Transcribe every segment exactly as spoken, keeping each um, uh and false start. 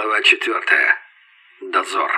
Глава четвертая. Дозор.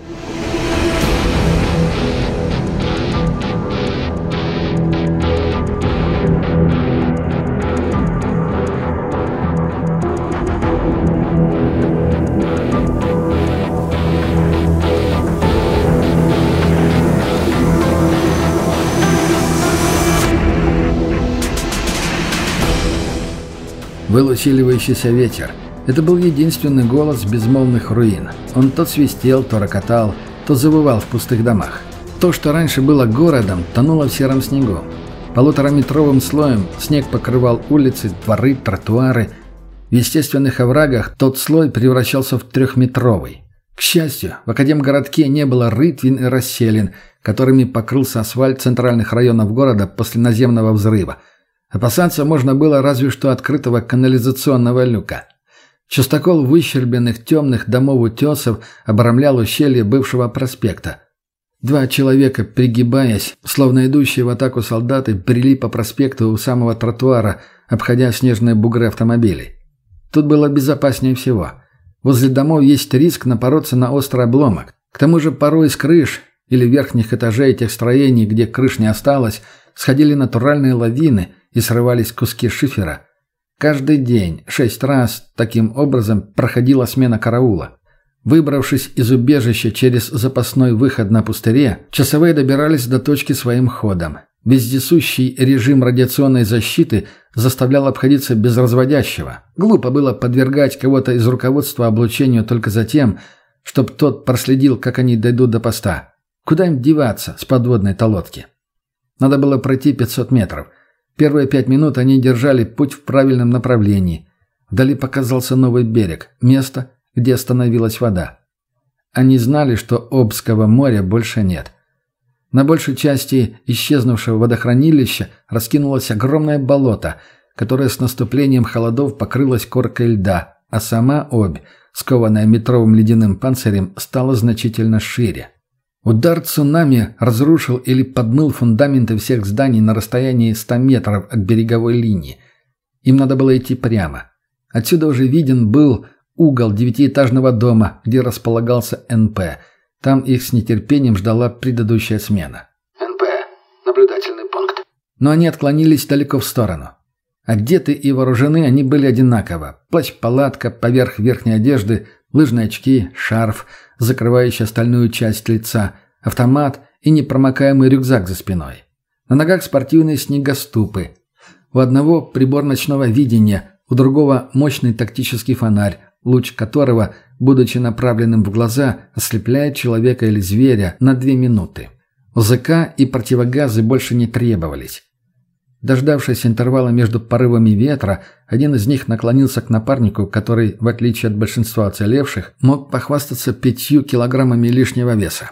Был усиливающийся ветер. Это был единственный голос безмолвных руин. Он то свистел, то рокотал, то завывал в пустых домах. То, что раньше было городом, тонуло в сером снегу. Полутораметровым слоем снег покрывал улицы, дворы, тротуары. В естественных оврагах тот слой превращался в трехметровый. К счастью, в Академгородке не было рытвин и расселин, которыми покрылся асфальт центральных районов города после наземного взрыва. Опасаться можно было разве что открытого канализационного люка. Частокол выщербленных темных домов-утесов обрамлял ущелье бывшего проспекта. Два человека, пригибаясь, словно идущие в атаку солдаты, брели по проспекту у самого тротуара, обходя снежные бугры автомобилей. Тут было безопаснее всего. Возле домов есть риск напороться на острый обломок. К тому же порой с крыш или верхних этажей тех строений, где крыш не осталось, сходили натуральные лавины и срывались куски шифера. Каждый день, шесть раз, таким образом проходила смена караула. Выбравшись из убежища через запасной выход на пустыре, часовые добирались до точки своим ходом. Вездесущий режим радиационной защиты заставлял обходиться без разводящего. Глупо было подвергать кого-то из руководства облучению только за тем, чтобы тот проследил, как они дойдут до поста. Куда им деваться с подводной-то лодки? Надо было пройти пятьсот метров. Первые пять минут они держали путь в правильном направлении. Вдали показался новый берег, место, где остановилась вода. Они знали, что Обского моря больше нет. На большей части исчезнувшего водохранилища раскинулось огромное болото, которое с наступлением холодов покрылось коркой льда, а сама Обь, скованная метровым ледяным панцирем, стала значительно шире. Удар цунами разрушил или подмыл фундаменты всех зданий на расстоянии ста метров от береговой линии. Им надо было идти прямо. Отсюда уже виден был угол девятиэтажного дома, где располагался эн пэ. Там их с нетерпением ждала предыдущая смена. эн пэ. Наблюдательный пункт. Но они отклонились далеко в сторону. Одеты и вооружены они были одинаково. Плащ-палатка поверх верхней одежды, лыжные очки, шарф, закрывающий остальную часть лица, автомат и непромокаемый рюкзак за спиной. На ногах спортивные снегоступы. У одного прибор ночного видения, у другого мощный тактический фонарь, луч которого, будучи направленным в глаза, ослепляет человека или зверя на две минуты. ОЗК и противогазы больше не требовались. Дождавшись интервала между порывами ветра, один из них наклонился к напарнику, который, в отличие от большинства оцелевших, мог похвастаться пятью килограммами лишнего веса.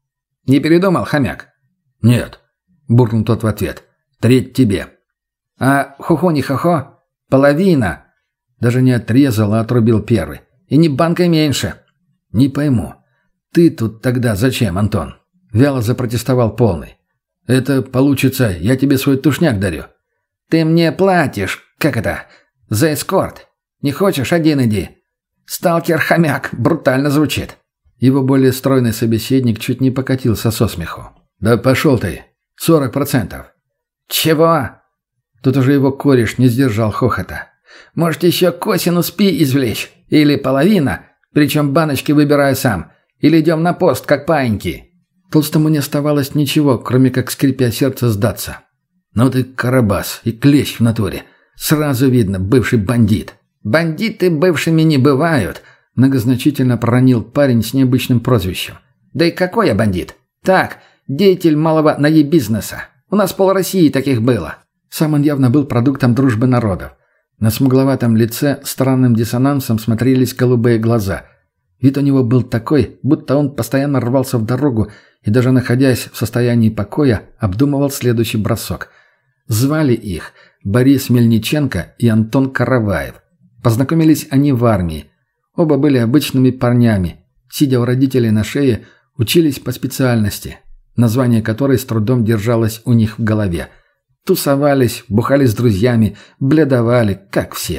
«Не передумал, хомяк?» «Нет», — буркнул тот в ответ. «Треть тебе». «А хухо не хохо? Половина?» Даже не отрезал, а отрубил первый. «И не банкой меньше». «Не пойму. Ты тут тогда зачем, Антон?» Вяло запротестовал полный. «Это, получится, я тебе свой тушняк дарю». «Ты мне платишь, как это, за эскорт. Не хочешь, один иди. Сталкер-хомяк, брутально звучит». Его более стройный собеседник чуть не покатился со смеху. «Да пошел ты. Сорок процентов». «Чего?» Тут уже его кореш не сдержал хохота. «Может, еще косинус пи извлечь? Или половина? Причем баночки выбираю сам. Или идем на пост, как паиньки?» Толстому не оставалось ничего, кроме как, скрипя сердце, сдаться. «Ну ты карабас и клещ в натуре. Сразу видно, бывший бандит». «Бандиты бывшими не бывают», — многозначительно проронил парень с необычным прозвищем. «Да и какой я бандит? Так, деятель малого наебизнеса. У нас пол России таких было». Сам он явно был продуктом дружбы народов. На смугловатом лице странным диссонансом смотрелись голубые глаза. Вид у него был такой, будто он постоянно рвался в дорогу и даже находясь в состоянии покоя, обдумывал следующий бросок. Звали их Борис Мельниченко и Антон Караваев. Познакомились они в армии. Оба были обычными парнями. Сидя у родителей на шее, учились по специальности, название которой с трудом держалось у них в голове. Тусовались, бухали с друзьями, бледовали, как все.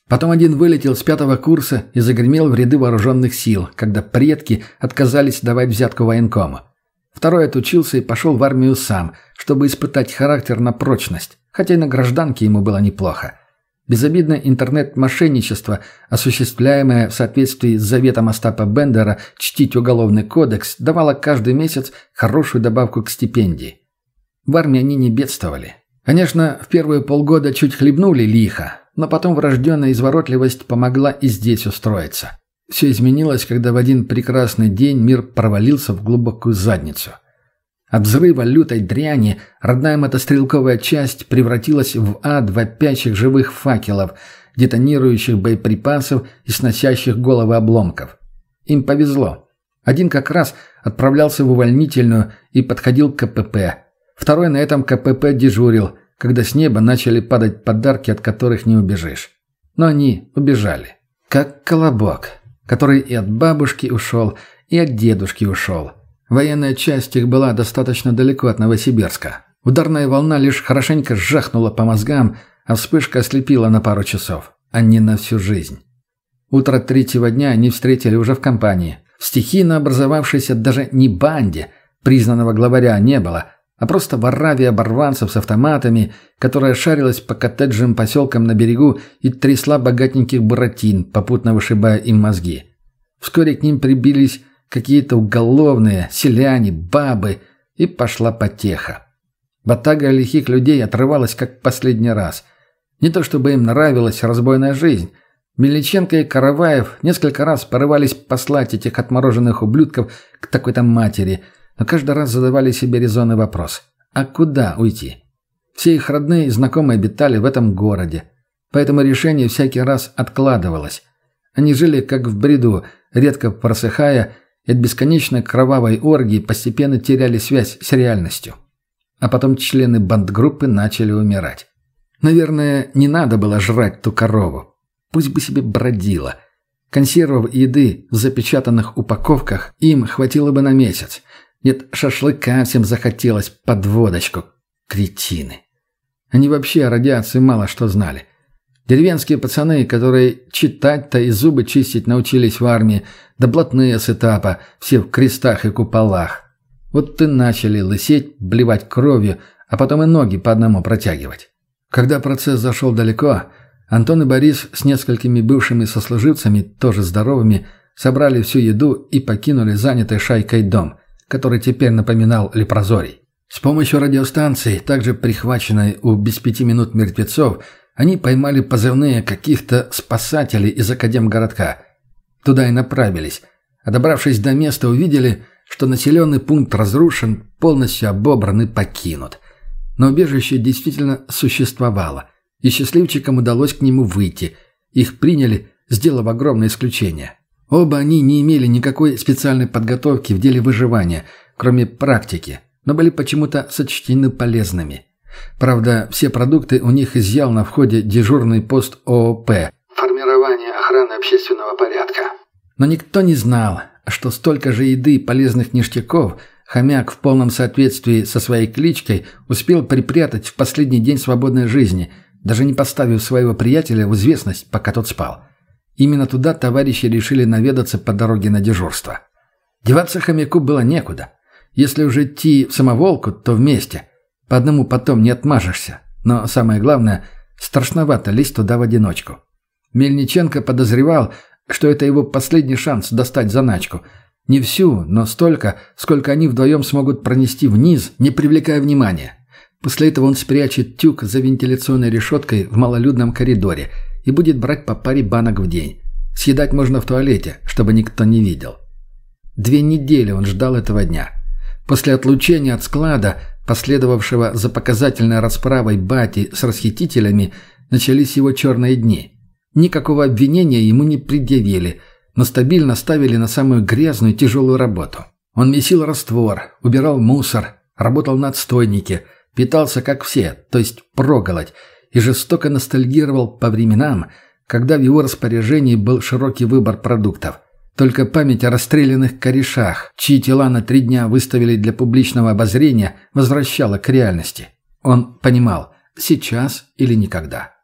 Потом один вылетел с пятого курса и загремел в ряды вооруженных сил, когда предки отказались давать взятку военкому. Второй отучился и пошел в армию сам, чтобы испытать характер на прочность, хотя и на гражданке ему было неплохо. Безобидное интернет-мошенничество, осуществляемое в соответствии с заветом Остапа Бендера чтить уголовный кодекс, давало каждый месяц хорошую добавку к стипендии. В армии они не бедствовали. Конечно, в первые полгода чуть хлебнули лихо, но потом врожденная изворотливость помогла и здесь устроиться. Все изменилось, когда в один прекрасный день мир провалился в глубокую задницу. От взрыва лютой дряни родная мотострелковая часть превратилась в ад вопящих живых факелов, детонирующих боеприпасов и сносящих головы обломков. Им повезло. Один как раз отправлялся в увольнительную и подходил к КПП. Второй на этом КПП дежурил, когда с неба начали падать подарки, от которых не убежишь. Но они убежали. Как колобок, который и от бабушки ушел, и от дедушки ушел. Военная часть их была достаточно далеко от Новосибирска. Ударная волна лишь хорошенько жахнула по мозгам, а вспышка ослепила на пару часов, а не на всю жизнь. Утро третьего дня они встретили уже в компании. В стихийно образовавшейся даже не банде, признанного главаря не было, а просто в ораве оборванцев с автоматами, которая шарилась по коттеджным поселкам на берегу и трясла богатеньких буратин, попутно вышибая им мозги. Вскоре к ним прибились какие-то уголовные, селяне, бабы, и пошла потеха. Ватага лихих людей отрывалась как в последний раз. Не то чтобы им нравилась разбойная жизнь. Мельниченко и Караваев несколько раз порывались послать этих отмороженных ублюдков к такой-то матери, но каждый раз задавали себе резонный вопрос: а куда уйти? Все их родные и знакомые обитали в этом городе, поэтому решение всякий раз откладывалось. Они жили как в бреду, редко просыхая, и от бесконечной кровавой оргии постепенно теряли связь с реальностью. А потом члены бандгруппы начали умирать. Наверное, не надо было жрать ту корову. Пусть бы себе бродила. Консервов и еды в запечатанных упаковках им хватило бы на месяц. Нет, шашлыка всем захотелось под водочку. Кретины. Они вообще о радиации мало что знали. Деревенские пацаны, которые читать-то и зубы чистить научились в армии, да блатные с этапа, все в крестах и куполах. Вот и начали лысеть, блевать кровью, а потом и ноги по одному протягивать. Когда процесс зашел далеко, Антон и Борис с несколькими бывшими сослуживцами, тоже здоровыми, собрали всю еду и покинули занятый шайкой дом, который теперь напоминал лепрозорий. С помощью радиостанции, также прихваченной у без пяти минут мертвецов, они поймали позывные каких-то спасателей из академгородка. Туда и направились. А добравшись до места, увидели, что населенный пункт разрушен, полностью обобран и покинут. Но убежище действительно существовало, и счастливчикам удалось к нему выйти. Их приняли, сделав огромное исключение. Оба они не имели никакой специальной подготовки в деле выживания, кроме практики, но были почему-то сочтены полезными. Правда, все продукты у них изъял на входе дежурный пост ООП «Формирование охраны общественного порядка». Но никто не знал, что столько же еды и полезных ништяков хомяк в полном соответствии со своей кличкой успел припрятать в последний день свободной жизни, даже не поставив своего приятеля в известность, пока тот спал. Именно туда товарищи решили наведаться по дороге на дежурство. Деваться хомяку было некуда. Если уже идти в самоволку, то вместе. По одному потом не отмажешься. Но самое главное, страшновато лезть туда в одиночку. Мельниченко подозревал, что это его последний шанс достать заначку. Не всю, но столько, сколько они вдвоем смогут пронести вниз, не привлекая внимания. После этого он спрячет тюк за вентиляционной решеткой в малолюдном коридоре и будет брать по паре банок в день. Съедать можно в туалете, чтобы никто не видел. Две недели он ждал этого дня. После отлучения от склада, последовавшего за показательной расправой бати с расхитителями, начались его черные дни. Никакого обвинения ему не предъявили, но стабильно ставили на самую грязную и тяжелую работу. Он месил раствор, убирал мусор, работал на отстойнике, питался как все, то есть проголодь, и жестоко ностальгировал по временам, когда в его распоряжении был широкий выбор продуктов. Только память о расстрелянных корешах, чьи тела на три дня выставили для публичного обозрения, возвращала к реальности. Он понимал – сейчас или никогда.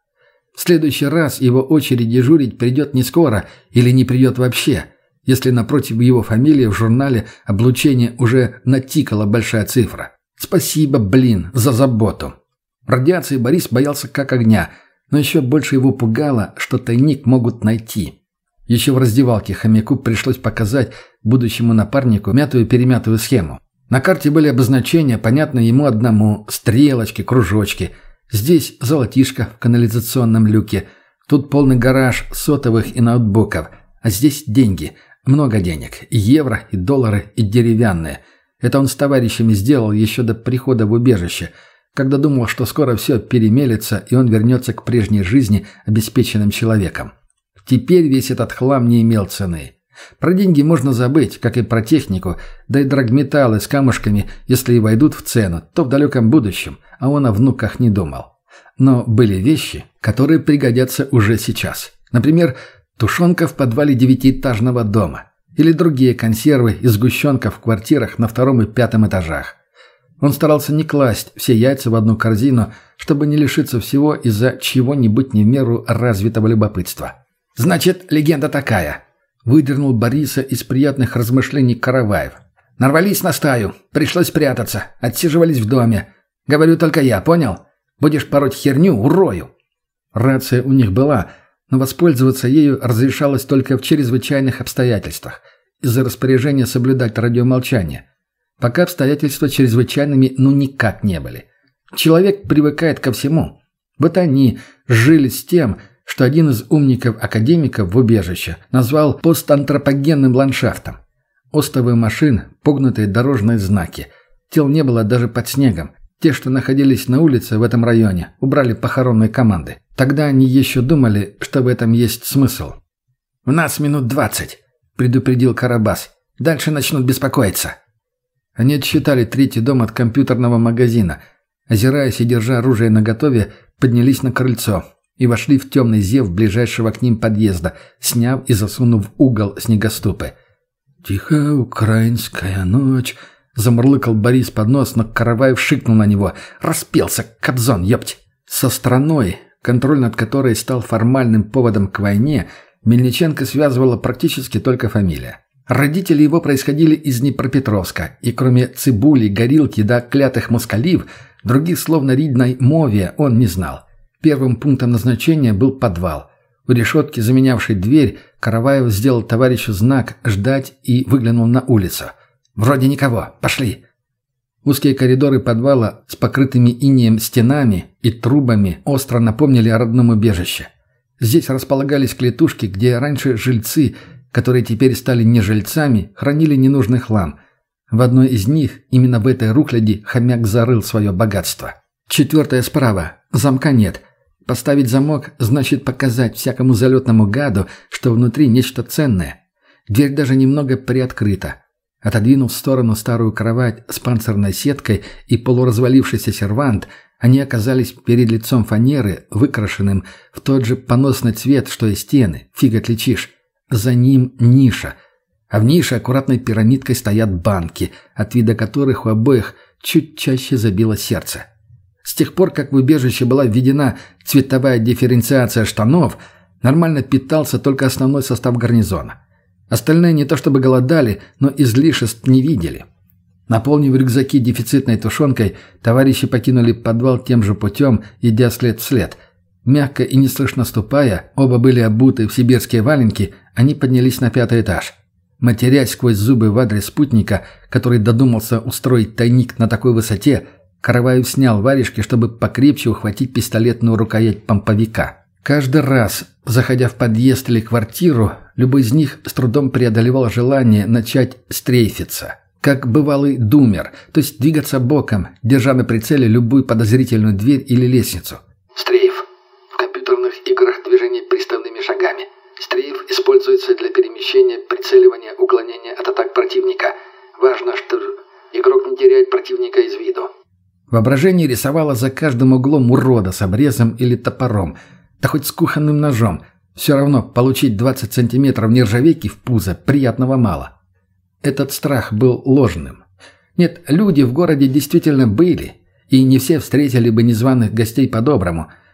В следующий раз его очередь дежурить придет не скоро или не придет вообще, если напротив его фамилии в журнале облучения уже натикала большая цифра. Спасибо, блин, за заботу. Радиации Борис боялся как огня, но еще больше его пугало, что тайник могут найти. Еще в раздевалке хомяку пришлось показать будущему напарнику мятую-перемятую схему. На карте были обозначения, понятные ему одному, стрелочки, кружочки. Здесь золотишко в канализационном люке, тут полный гараж сотовых и ноутбуков, а здесь деньги, много денег, и евро, и доллары, и деревянные. Это он с товарищами сделал еще до прихода в убежище, когда думал, что скоро все перемелется, и он вернется к прежней жизни обеспеченным человеком. Теперь весь этот хлам не имел цены. Про деньги можно забыть, как и про технику, да и драгметаллы с камушками, если и войдут в цену, то в далеком будущем, а он о внуках не думал. Но были вещи, которые пригодятся уже сейчас. Например, тушенка в подвале девятиэтажного дома. Или другие консервы и сгущенка в квартирах на втором и пятом этажах. Он старался не класть все яйца в одну корзину, чтобы не лишиться всего из-за чего-нибудь не в меру развитого любопытства. «Значит, легенда такая», — выдернул Бориса из приятных размышлений Караваев. «Нарвались на стаю, пришлось прятаться, отсиживались в доме. Говорю только я, понял? Будешь пороть херню, урою». Рация у них была, но воспользоваться ею разрешалось только в чрезвычайных обстоятельствах, из-за распоряжения соблюдать радиомолчание. Пока обстоятельства чрезвычайными ну никак не были. Человек привыкает ко всему. Вот они жили с тем, что один из умников-академиков в убежище назвал постантропогенным ландшафтом. Остовы машин, погнутые дорожные знаки. Тел не было даже под снегом. Те, что находились на улице в этом районе, убрали похоронные команды. Тогда они еще думали, что в этом есть смысл. «У нас минут двадцать», — предупредил Карабас. «Дальше начнут беспокоиться». Они отсчитали третий дом от компьютерного магазина. Озираясь и держа оружие наготове, поднялись на крыльцо и вошли в темный зев ближайшего к ним подъезда, сняв и засунув в угол снегоступы. «Тихая украинская ночь», — замурлыкал Борис под нос, но Караваев шикнул на него. «Распелся, кобзон, ёпть!» Со страной, контроль над которой стал формальным поводом к войне, Мельниченко связывала практически только фамилия. Родители его происходили из Днепропетровска, и кроме цибули, горилки да клятых москалив, других слов на ридной мове он не знал. Первым пунктом назначения был подвал. У решетки, заменявшей дверь, Караваев сделал товарищу знак «ждать» и выглянул на улицу. «Вроде никого. Пошли». Узкие коридоры подвала с покрытыми инеем стенами и трубами остро напомнили о родном убежище. Здесь располагались клетушки, где раньше жильцы, которые теперь стали не жильцами, хранили ненужный хлам. В одной из них, именно в этой рухляди, хомяк зарыл свое богатство. Четвертое справа. Замка нет. Поставить замок значит показать всякому залетному гаду, что внутри нечто ценное. Дверь даже немного приоткрыта. Отодвинув в сторону старую кровать с панцирной сеткой и полуразвалившийся сервант, они оказались перед лицом фанеры, выкрашенным в тот же поносный цвет, что и стены. Фиг отличишь. За ним ниша. А в нише аккуратной пирамидкой стоят банки, от вида которых у обоих чуть чаще забило сердце. С тех пор, как в убежище была введена цветовая дифференциация штанов, нормально питался только основной состав гарнизона. Остальные не то чтобы голодали, но излишеств не видели. Наполнив рюкзаки дефицитной тушенкой, товарищи покинули подвал тем же путем, идя след в след. Мягко и неслышно ступая, оба были обуты в сибирские валенки, они поднялись на пятый этаж. Матерясь сквозь зубы в адрес спутника, который додумался устроить тайник на такой высоте, Караваев снял варежки, чтобы покрепче ухватить пистолетную рукоять помповика. Каждый раз, заходя в подъезд или квартиру, любой из них с трудом преодолевал желание начать стрейфиться. Как бывалый думер, то есть двигаться боком, держа на прицеле любую подозрительную дверь или лестницу. Стрейф. В компьютерных играх движение приставными шагами. Стрейф используется для перемещения, прицеливания, уклонения от атак противника. Важно, что игрок не теряет противника из виду. Воображение рисовало за каждым углом урода с обрезом или топором, да хоть с кухонным ножом. Все равно получить двадцать сантиметров нержавейки в пузо приятного мало. Этот страх был ложным. Нет, люди в городе действительно были, и не все встретили бы незваных гостей по-доброму,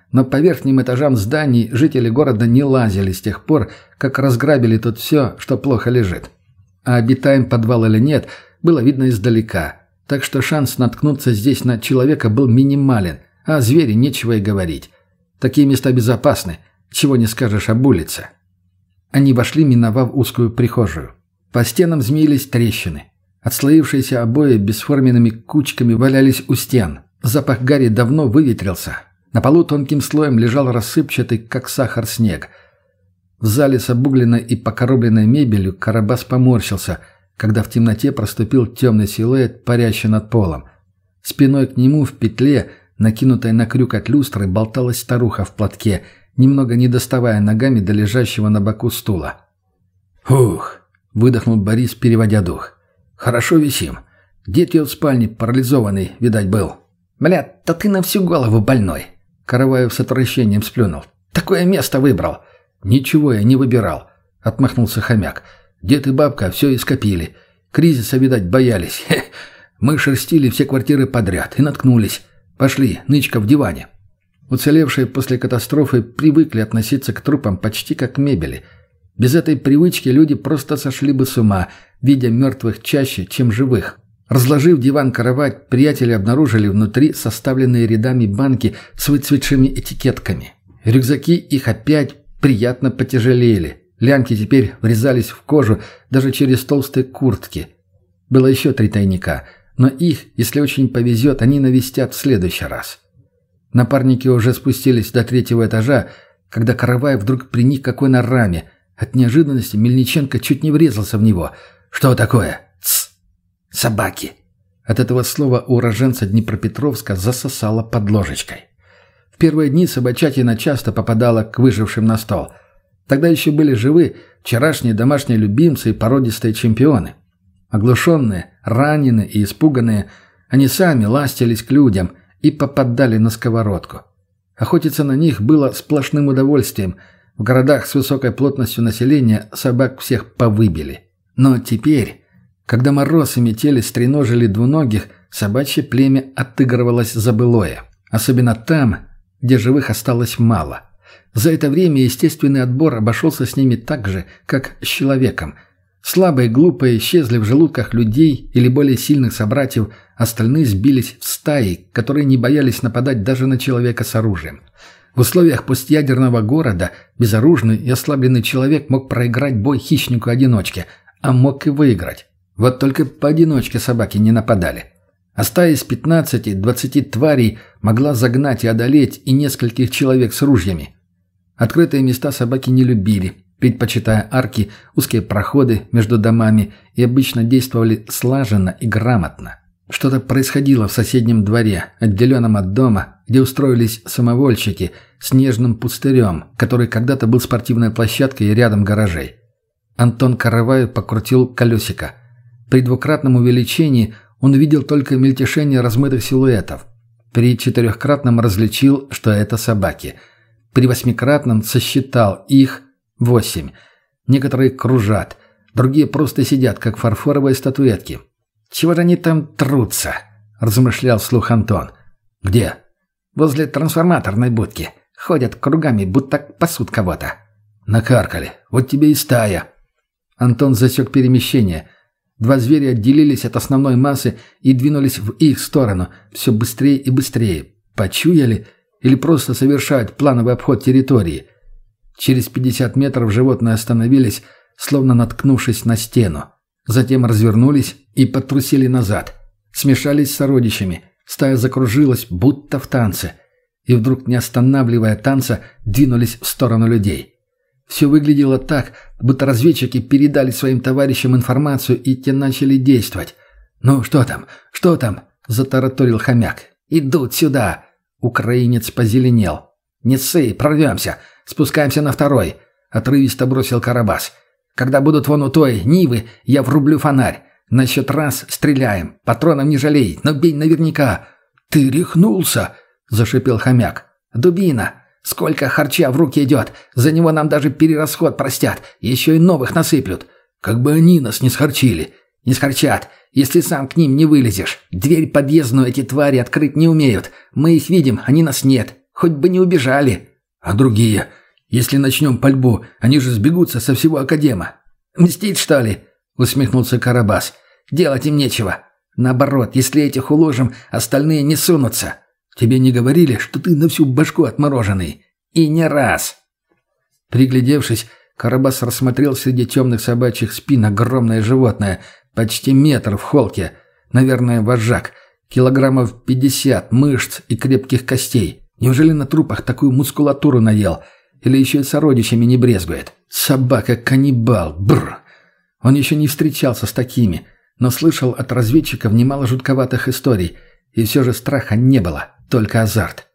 но по верхним этажам зданий жители города не лазили с тех пор, как разграбили тут все, что плохо лежит. А обитаем подвал или нет, было видно издалека, так что шанс наткнуться здесь на человека был минимален, а о звере нечего и говорить. Такие места безопасны, чего не скажешь об улице. Они вошли, миновав узкую прихожую. По стенам змеились трещины. Отслоившиеся обои бесформенными кучками валялись у стен. Запах гари давно выветрился. На полу тонким слоем лежал рассыпчатый, как сахар, снег. В зале с обугленной и покоробленной мебелью Карабас поморщился, когда в темноте проступил темный силуэт, парящий над полом. Спиной к нему в петле, накинутой на крюк от люстры, болталась старуха в платке, немного не доставая ногами до лежащего на боку стула. «Ух!» — выдохнул Борис, переводя дух. «Хорошо висим. Дед ее в спальне парализованный, видать, был». «Бля, да ты на всю голову больной!» Караваев с отвращением сплюнул. «Такое место выбрал!» «Ничего я не выбирал», — отмахнулся хомяк. «Дед и бабка все ископили. Кризиса, видать, боялись. Хе. Мы шерстили все квартиры подряд и наткнулись. Пошли, нычка в диване». Уцелевшие после катастрофы привыкли относиться к трупам почти как к мебели. Без этой привычки люди просто сошли бы с ума, видя мертвых чаще, чем живых. Разложив диван-кровать, приятели обнаружили внутри составленные рядами банки с выцветшими этикетками. Рюкзаки их опять приятно потяжелели. Лямки теперь врезались в кожу даже через толстые куртки. Было еще три тайника, но их, если очень повезет, они навестят в следующий раз. Напарники уже спустились до третьего этажа, когда Караваев вдруг приник к какой-то раме. От неожиданности Мельниченко чуть не врезался в него. «Что такое?» «Тсс! Собаки!» От этого слова уроженца Днепропетровска засосало под ложечкой. В первые дни собачатина часто попадала к выжившим на стол. Тогда еще были живы вчерашние домашние любимцы и породистые чемпионы. Оглушенные, раненые и испуганные, они сами ластились к людям и попадали на сковородку. Охотиться на них было сплошным удовольствием. В городах с высокой плотностью населения собак всех повыбили. Но теперь, когда мороз и метели стреножили двуногих, собачье племя отыгрывалось за былое. Особенно там, где живых осталось мало. За это время естественный отбор обошелся с ними так же, как с человеком. Слабые и глупые исчезли в желудках людей или более сильных собратьев, остальные сбились в стаи, которые не боялись нападать даже на человека с оружием. В условиях постъядерного города безоружный и ослабленный человек мог проиграть бой хищнику-одиночке, а мог и выиграть. Вот только поодиночке собаки не нападали. А стая из пятнадцати-двадцати тварей могла загнать и одолеть и нескольких человек с ружьями. Открытые места собаки не любили, предпочитая арки, узкие проходы между домами, и обычно действовали слаженно и грамотно. Что-то происходило в соседнем дворе, отделенном от дома, где устроились самовольщики с нежным пустырем, который когда-то был спортивной площадкой и рядом гаражей. Антон Караваев покрутил колесико. При двукратном увеличении он видел только мельтешение размытых силуэтов. При четырехкратном различил, что это собаки. При восьмикратном сосчитал их восемь. Некоторые кружат, другие просто сидят, как фарфоровые статуэтки. «Чего же они там трутся?» – размышлял вслух Антон. «Где?» «Возле трансформаторной будки. Ходят кругами, будто пасут кого-то». «Накаркали. Вот тебе и стая». Антон засек перемещение. Два зверя отделились от основной массы и двинулись в их сторону, все быстрее и быстрее. Почуяли или просто совершают плановый обход территории? Через пятьдесят метров животные остановились, словно наткнувшись на стену. Затем развернулись и подтрусили назад. Смешались с сородичами. Стая закружилась, будто в танце. И вдруг, не останавливая танца, двинулись в сторону людей. Все выглядело так, будто разведчики передали своим товарищам информацию, и те начали действовать. «Ну, что там? Что там?» – затараторил хомяк. «Идут сюда!» – украинец позеленел. «Не ссы, прорвемся! Спускаемся на второй!» – отрывисто бросил Карабас. «Когда будут вон у той Нивы, я врублю фонарь. На счет раз стреляем. Патронов не жалей, но бей наверняка». «Ты рехнулся!» – зашипел хомяк. «Дубина! Сколько харча в руки идет! За него нам даже перерасход простят. Еще и новых насыплют. Как бы они нас не схарчили!» «Не схарчат, если сам к ним не вылезешь. Дверь подъездную эти твари открыть не умеют. Мы их видим, они нас нет. Хоть бы не убежали. А другие? Если начнем пальбу, они же сбегутся со всего академа. Мстить, что ли? Усмехнулся Карабас. Делать им нечего. Наоборот, если этих уложим, остальные не сунутся. Тебе не говорили, что ты на всю башку отмороженный? И не раз. Приглядевшись, Карабас рассмотрел среди темных собачьих спин огромное животное, почти метр в холке. Наверное, вожак. Килограммов пятьдесят мышц и крепких костей. Неужели на трупах такую мускулатуру наел? Или еще и сородичами не брезгует? Собака-каннибал. Бррр. Он еще не встречался с такими, но слышал от разведчиков немало жутковатых историй. И все же страха не было, только азарт.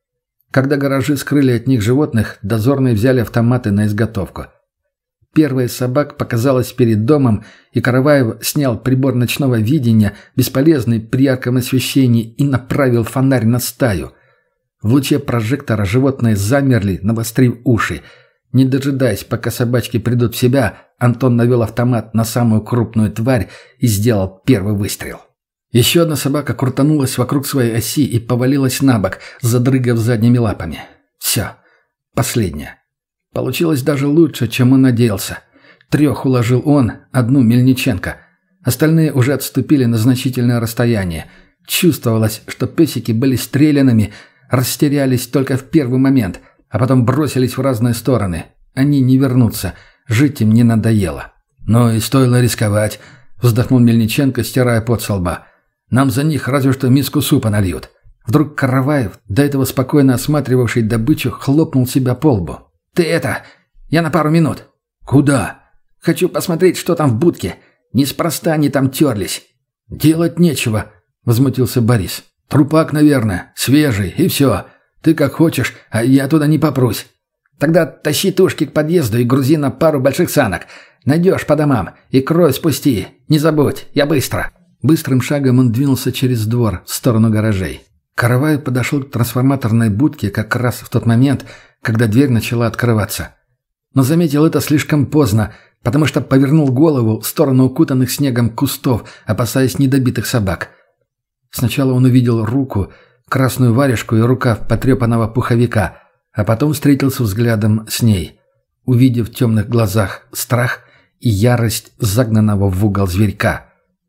Когда гаражи скрыли от них животных, дозорные взяли автоматы на изготовку. Первая из собак показалась перед домом, и Караваев снял прибор ночного видения, бесполезный при ярком освещении, и направил фонарь на стаю. В луче прожектора животные замерли, навострив уши. Не дожидаясь, пока собачки придут в себя, Антон навел автомат на самую крупную тварь и сделал первый выстрел. Еще одна собака крутанулась вокруг своей оси и повалилась на бок, задрыгав задними лапами. Все. Последняя. Получилось даже лучше, чем он надеялся. Трех уложил он, одну Мельниченко. Остальные уже отступили на значительное расстояние. Чувствовалось, что песики были стрелянными, растерялись только в первый момент, а потом бросились в разные стороны. Они не вернутся, жить им не надоело. «Ну и стоило рисковать», — вздохнул Мельниченко, стирая пот со лба. «Нам за них разве что миску супа нальют». Вдруг Караваев, до этого спокойно осматривавший добычу, хлопнул себя по лбу. «Ты это... Я на пару минут». «Куда?» «Хочу посмотреть, что там в будке. Неспроста они там терлись». «Делать нечего», — возмутился Борис. «Трупак, наверное, свежий, и все. Ты как хочешь, а я туда не попрусь». «Тогда тащи тушки к подъезду и грузи на пару больших санок. Найдешь по домам. И кровь спусти. Не забудь, я быстро». Быстрым шагом он двинулся через двор в сторону гаражей. Караваев подошел к трансформаторной будке как раз в тот момент, когда дверь начала открываться. Но заметил это слишком поздно, потому что повернул голову в сторону укутанных снегом кустов, опасаясь недобитых собак. Сначала он увидел руку, красную варежку и рукав потрепанного пуховика, а потом встретился взглядом с ней, увидев в темных глазах страх и ярость загнанного в угол зверька.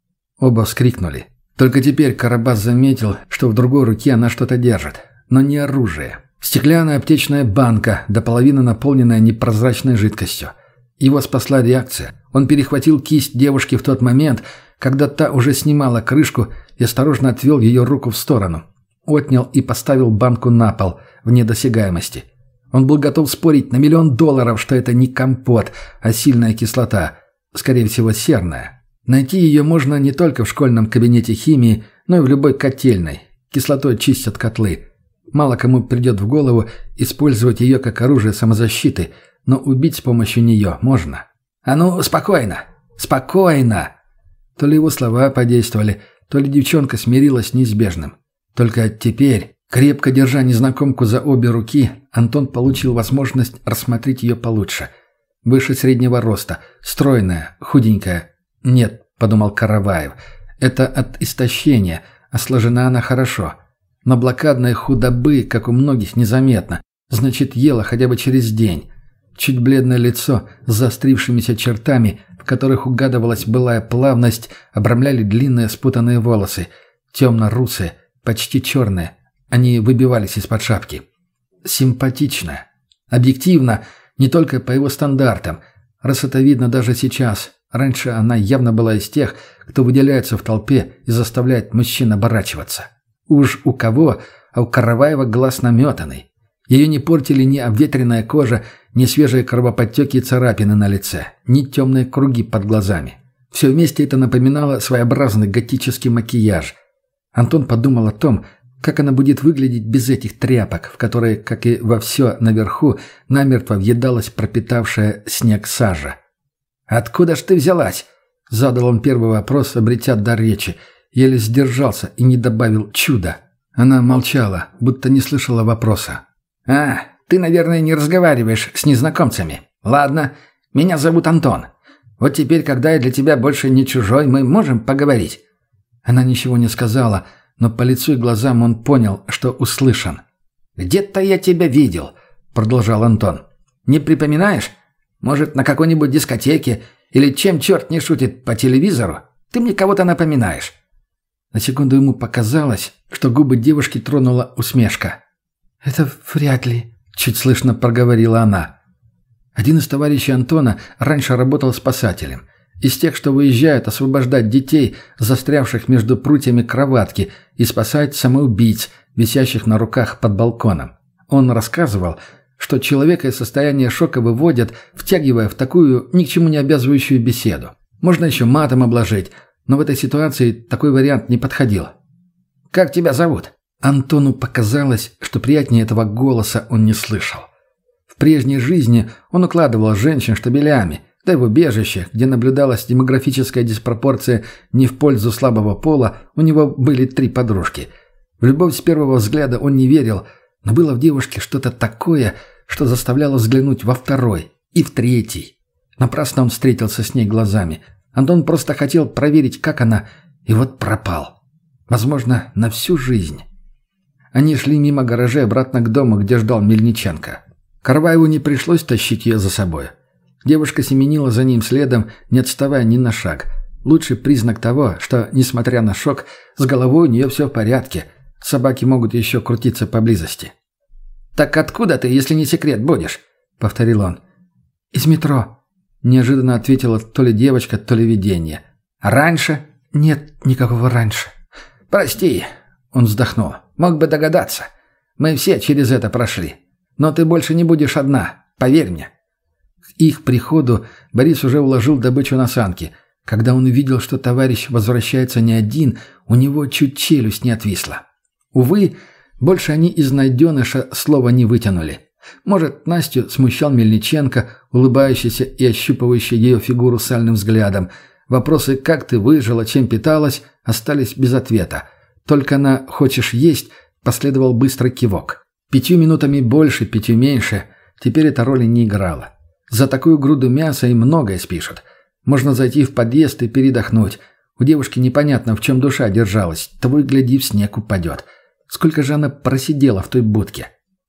Оба вскрикнули. Только теперь Карабас заметил, что в другой руке она что-то держит, но не оружие. Стеклянная аптечная банка, до половины наполненная непрозрачной жидкостью. Его спасла реакция. Он перехватил кисть девушки в тот момент, когда та уже снимала крышку, и осторожно отвел ее руку в сторону. Отнял и поставил банку на пол, вне досягаемости. Он был готов спорить на миллион долларов, что это не компот, а сильная кислота, скорее всего, серная. Найти ее можно не только в школьном кабинете химии, но и в любой котельной. Кислотой чистят котлы. Мало кому придет в голову использовать ее как оружие самозащиты, но убить с помощью нее можно. «А ну, спокойно! Спокойно!» То ли его слова подействовали, то ли девчонка смирилась с неизбежным. Только теперь, крепко держа незнакомку за обе руки, Антон получил возможность рассмотреть ее получше. Выше среднего роста, стройная, худенькая. «Нет», — подумал Караваев, — «это от истощения, а сложена она хорошо. Но блокадной худобы, как у многих, незаметно. Значит, ела хотя бы через день». Чуть бледное лицо с заострившимися чертами, в которых угадывалась былая плавность, обрамляли длинные спутанные волосы, темно-русые, почти черные. Они выбивались из-под шапки. Симпатичная. Объективно, не только по его стандартам. Раз это видно даже сейчас. Раньше она явно была из тех, кто выделяется в толпе и заставляет мужчин оборачиваться. Уж у кого, а у Караваева глаз наметанный. Ее не портили ни обветренная кожа, ни свежие кровоподтеки и царапины на лице, ни темные круги под глазами. Все вместе это напоминало своеобразный готический макияж. Антон подумал о том, как она будет выглядеть без этих тряпок, в которые, как и во все наверху, намертво въедалась пропитавшая снег сажа. «Откуда ж ты взялась?» — задал он первый вопрос, обретя дар речи. Еле сдержался и не добавил «чудо». Она молчала, будто не слышала вопроса. «А, ты, наверное, не разговариваешь с незнакомцами. Ладно, меня зовут Антон. Вот теперь, когда я для тебя больше не чужой, мы можем поговорить». Она ничего не сказала, но по лицу и глазам он понял, что услышан. «Где-то я тебя видел», — продолжал Антон. «Не припоминаешь? Может, на какой-нибудь дискотеке или чем черт не шутит по телевизору? Ты мне кого-то напоминаешь». На секунду ему показалось, что губы девушки тронула усмешка. «Это вряд ли», — чуть слышно проговорила она. Один из товарищей Антона раньше работал спасателем. Из тех, что выезжают освобождать детей, застрявших между прутьями кроватки, и спасать самоубийц, висящих на руках под балконом. Он рассказывал, что человека из состояния шока выводят, втягивая в такую ни к чему не обязывающую беседу. Можно еще матом обложить, но в этой ситуации такой вариант не подходил. «Как тебя зовут?» Антону показалось, что приятнее этого голоса он не слышал. В прежней жизни он укладывал женщин штабелями, да и в убежище, где наблюдалась демографическая диспропорция не в пользу слабого пола, у него были три подружки. В любовь с первого взгляда он не верил, но было в девушке что-то такое, что заставляло взглянуть во второй и в третий. Напрасно он встретился с ней глазами. Антон просто хотел проверить, как она, и вот пропал. Возможно, на всю жизнь. Они шли мимо гаражей обратно к дому, где ждал Мельниченко. Караваеву не пришлось тащить ее за собой. Девушка семенила за ним следом, не отставая ни на шаг. Лучший признак того, что, несмотря на шок, с головой у нее все в порядке. Собаки могут еще крутиться поблизости. «Так откуда ты, если не секрет, будешь?» — повторил он. «Из метро», — неожиданно ответила то ли девочка, то ли видение. «Раньше?» «Нет никакого раньше». «Прости», — он вздохнул. «Мог бы догадаться. Мы все через это прошли. Но ты больше не будешь одна, поверь мне». К их приходу Борис уже уложил добычу на санки. Когда он увидел, что товарищ возвращается не один, у него чуть челюсть не отвисла. Увы, больше они из найденыша слова не вытянули. Может, Настю смущал Мельниченко, улыбающийся и ощупывающий ее фигуру сальным взглядом. Вопросы «как ты выжила, чем питалась» остались без ответа. Только на «хочешь есть» последовал быстрый кивок. Пятью минутами больше, пятью меньше. Теперь эта роль не играла. За такую груду мяса и многое спишут. Можно зайти в подъезд и передохнуть. У девушки непонятно, в чем душа держалась. Того и гляди, в снег упадет. Сколько же она просидела в той будке?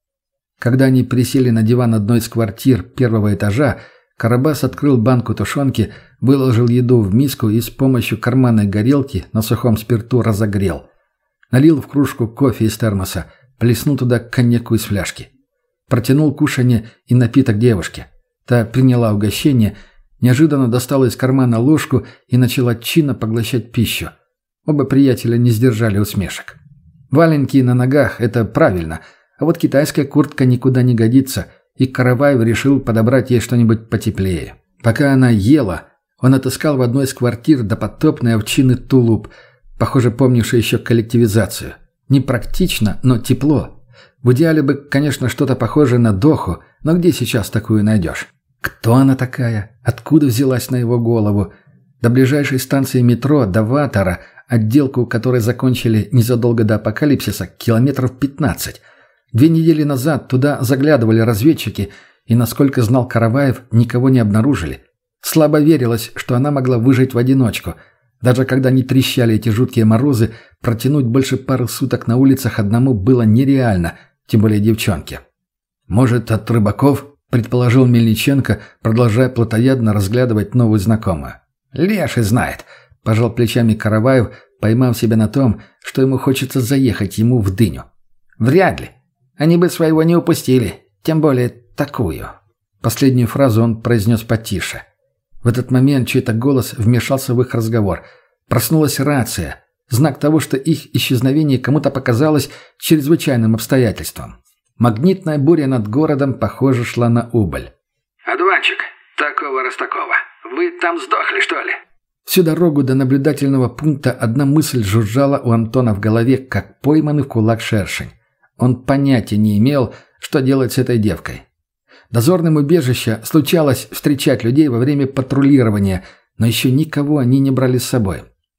Когда они присели на диван одной из квартир первого этажа, Карабас открыл банку тушенки, выложил еду в миску и с помощью карманной горелки на сухом спирту разогрел. Налил в кружку кофе из термоса, плеснул туда коньяку из фляжки. Протянул кушанье и напиток девушке. Та приняла угощение, неожиданно достала из кармана ложку и начала чинно поглощать пищу. Оба приятеля не сдержали усмешек. Валенки на ногах – это правильно, а вот китайская куртка никуда не годится, и Караваев решил подобрать ей что-нибудь потеплее. Пока она ела, он отыскал в одной из квартир допотопный овчинный тулуп, похоже, помнивший еще коллективизацию. Непрактично, но тепло. В идеале бы, конечно, что-то похожее на доху, но где сейчас такую найдешь? Кто она такая? Откуда взялась на его голову? До ближайшей станции метро, до Ватора, отделку которой закончили незадолго до апокалипсиса, километров пятнадцать. Две недели назад туда заглядывали разведчики, и, насколько знал Караваев, никого не обнаружили. Слабо верилось, что она могла выжить в одиночку. Даже когда не трещали эти жуткие морозы, протянуть больше пары суток на улицах одному было нереально, тем более девчонке. «Может, от рыбаков?» – предположил Мельниченко, продолжая плотоядно разглядывать новую знакомую. «Леший знает», – пожал плечами Караваев, поймав себя на том, что ему хочется заехать ему в дыню. «Вряд ли. Они бы своего не упустили, тем более такую». Последнюю фразу он произнес потише. В этот момент чей-то голос вмешался в их разговор. Проснулась рация. Знак того, что их исчезновение кому-то показалось чрезвычайным обстоятельством. Магнитная буря над городом, похоже, шла на убыль. «Одуванчик, такого-растакова, вы там сдохли, что ли?» Всю дорогу до наблюдательного пункта одна мысль жужжала у Антона в голове, как пойманный в кулак шершень. Он понятия не имел, что делать с этой девкой. Дозорным убежища случалось встречать людей во время патрулирования, но еще никого они не брали с собой.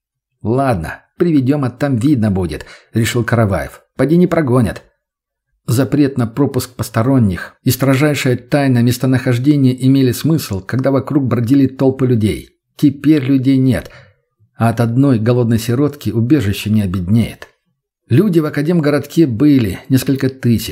«Ладно, приведем, а там видно будет», — решил Караваев. «Поди не прогонят». Запрет на пропуск посторонних и строжайшая тайна местонахождения имели смысл, когда вокруг бродили толпы людей. Теперь людей нет, а от одной голодной сиротки убежище не обеднеет. Люди в Академгородке были, несколько тысяч.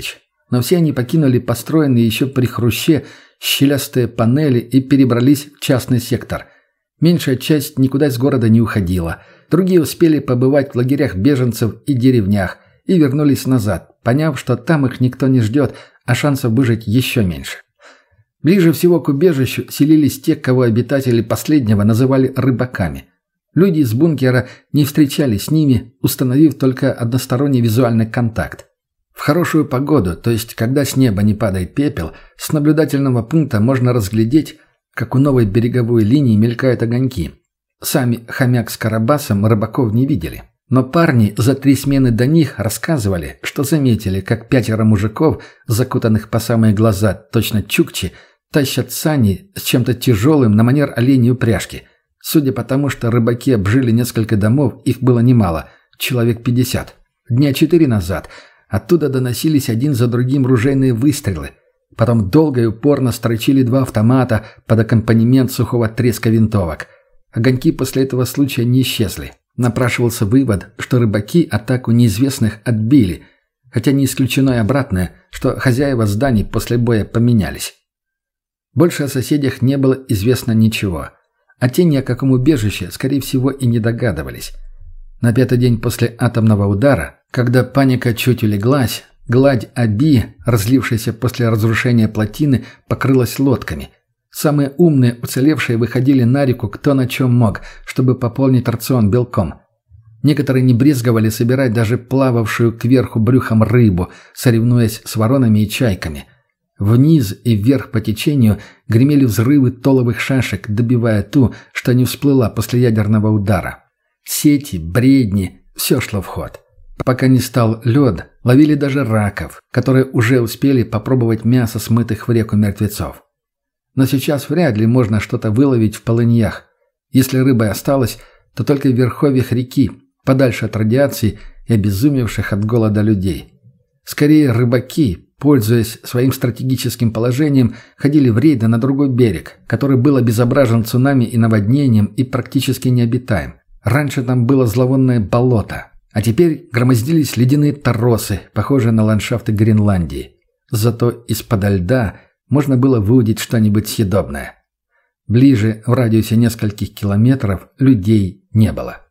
но все они покинули построенные еще при Хруще щелястые панели и перебрались в частный сектор. Меньшая часть никуда из города не уходила. Другие успели побывать в лагерях беженцев и деревнях и вернулись назад, поняв, что там их никто не ждет, а шансов выжить еще меньше. Ближе всего к убежищу селились те, кого обитатели последнего называли рыбаками. Люди из бункера не встречались с ними, установив только односторонний визуальный контакт. В хорошую погоду, то есть когда с неба не падает пепел, с наблюдательного пункта можно разглядеть, как у новой береговой линии мелькают огоньки. Сами хомяк с Карабасом рыбаков не видели. Но парни за три смены до них рассказывали, что заметили, как пятеро мужиков, закутанных по самые глаза, точно чукчи, тащат сани с чем-то тяжелым на манер оленей упряжки. Судя по тому, что рыбаки обжили несколько домов, их было немало, человек пятьдесят. Дня четыре назад оттуда доносились один за другим ружейные выстрелы. Потом долго и упорно строчили два автомата под аккомпанемент сухого треска винтовок. Огоньки после этого случая не исчезли. Напрашивался вывод, что рыбаки атаку неизвестных отбили, хотя не исключено и обратное, что хозяева зданий после боя поменялись. Больше о соседях не было известно ничего, а те ни о каком убежище, скорее всего, и не догадывались. На пятый день после атомного удара, когда паника чуть улеглась, гладь Аби, разлившаяся после разрушения плотины, покрылась лодками. Самые умные уцелевшие выходили на реку кто на чем мог, чтобы пополнить рацион белком. Некоторые не брезговали собирать даже плававшую кверху брюхом рыбу, соревнуясь с воронами и чайками. Вниз и вверх по течению гремели взрывы толовых шашек, добивая ту, что не всплыла после ядерного удара. Сети, бредни – все шло в ход. Пока не стал лед, ловили даже раков, которые уже успели попробовать мясо смытых в реку мертвецов. Но сейчас вряд ли можно что-то выловить в полыньях. Если рыба и осталась, то только в верховьях реки, подальше от радиации и обезумевших от голода людей. Скорее, рыбаки, пользуясь своим стратегическим положением, ходили в рейды на другой берег, который был обезображен цунами и наводнением и практически необитаем. Раньше там было зловонное болото, а теперь громоздились ледяные торосы, похожие на ландшафты Гренландии. Зато из-подо льда можно было выудить что-нибудь съедобное. Ближе, в радиусе нескольких километров, людей не было.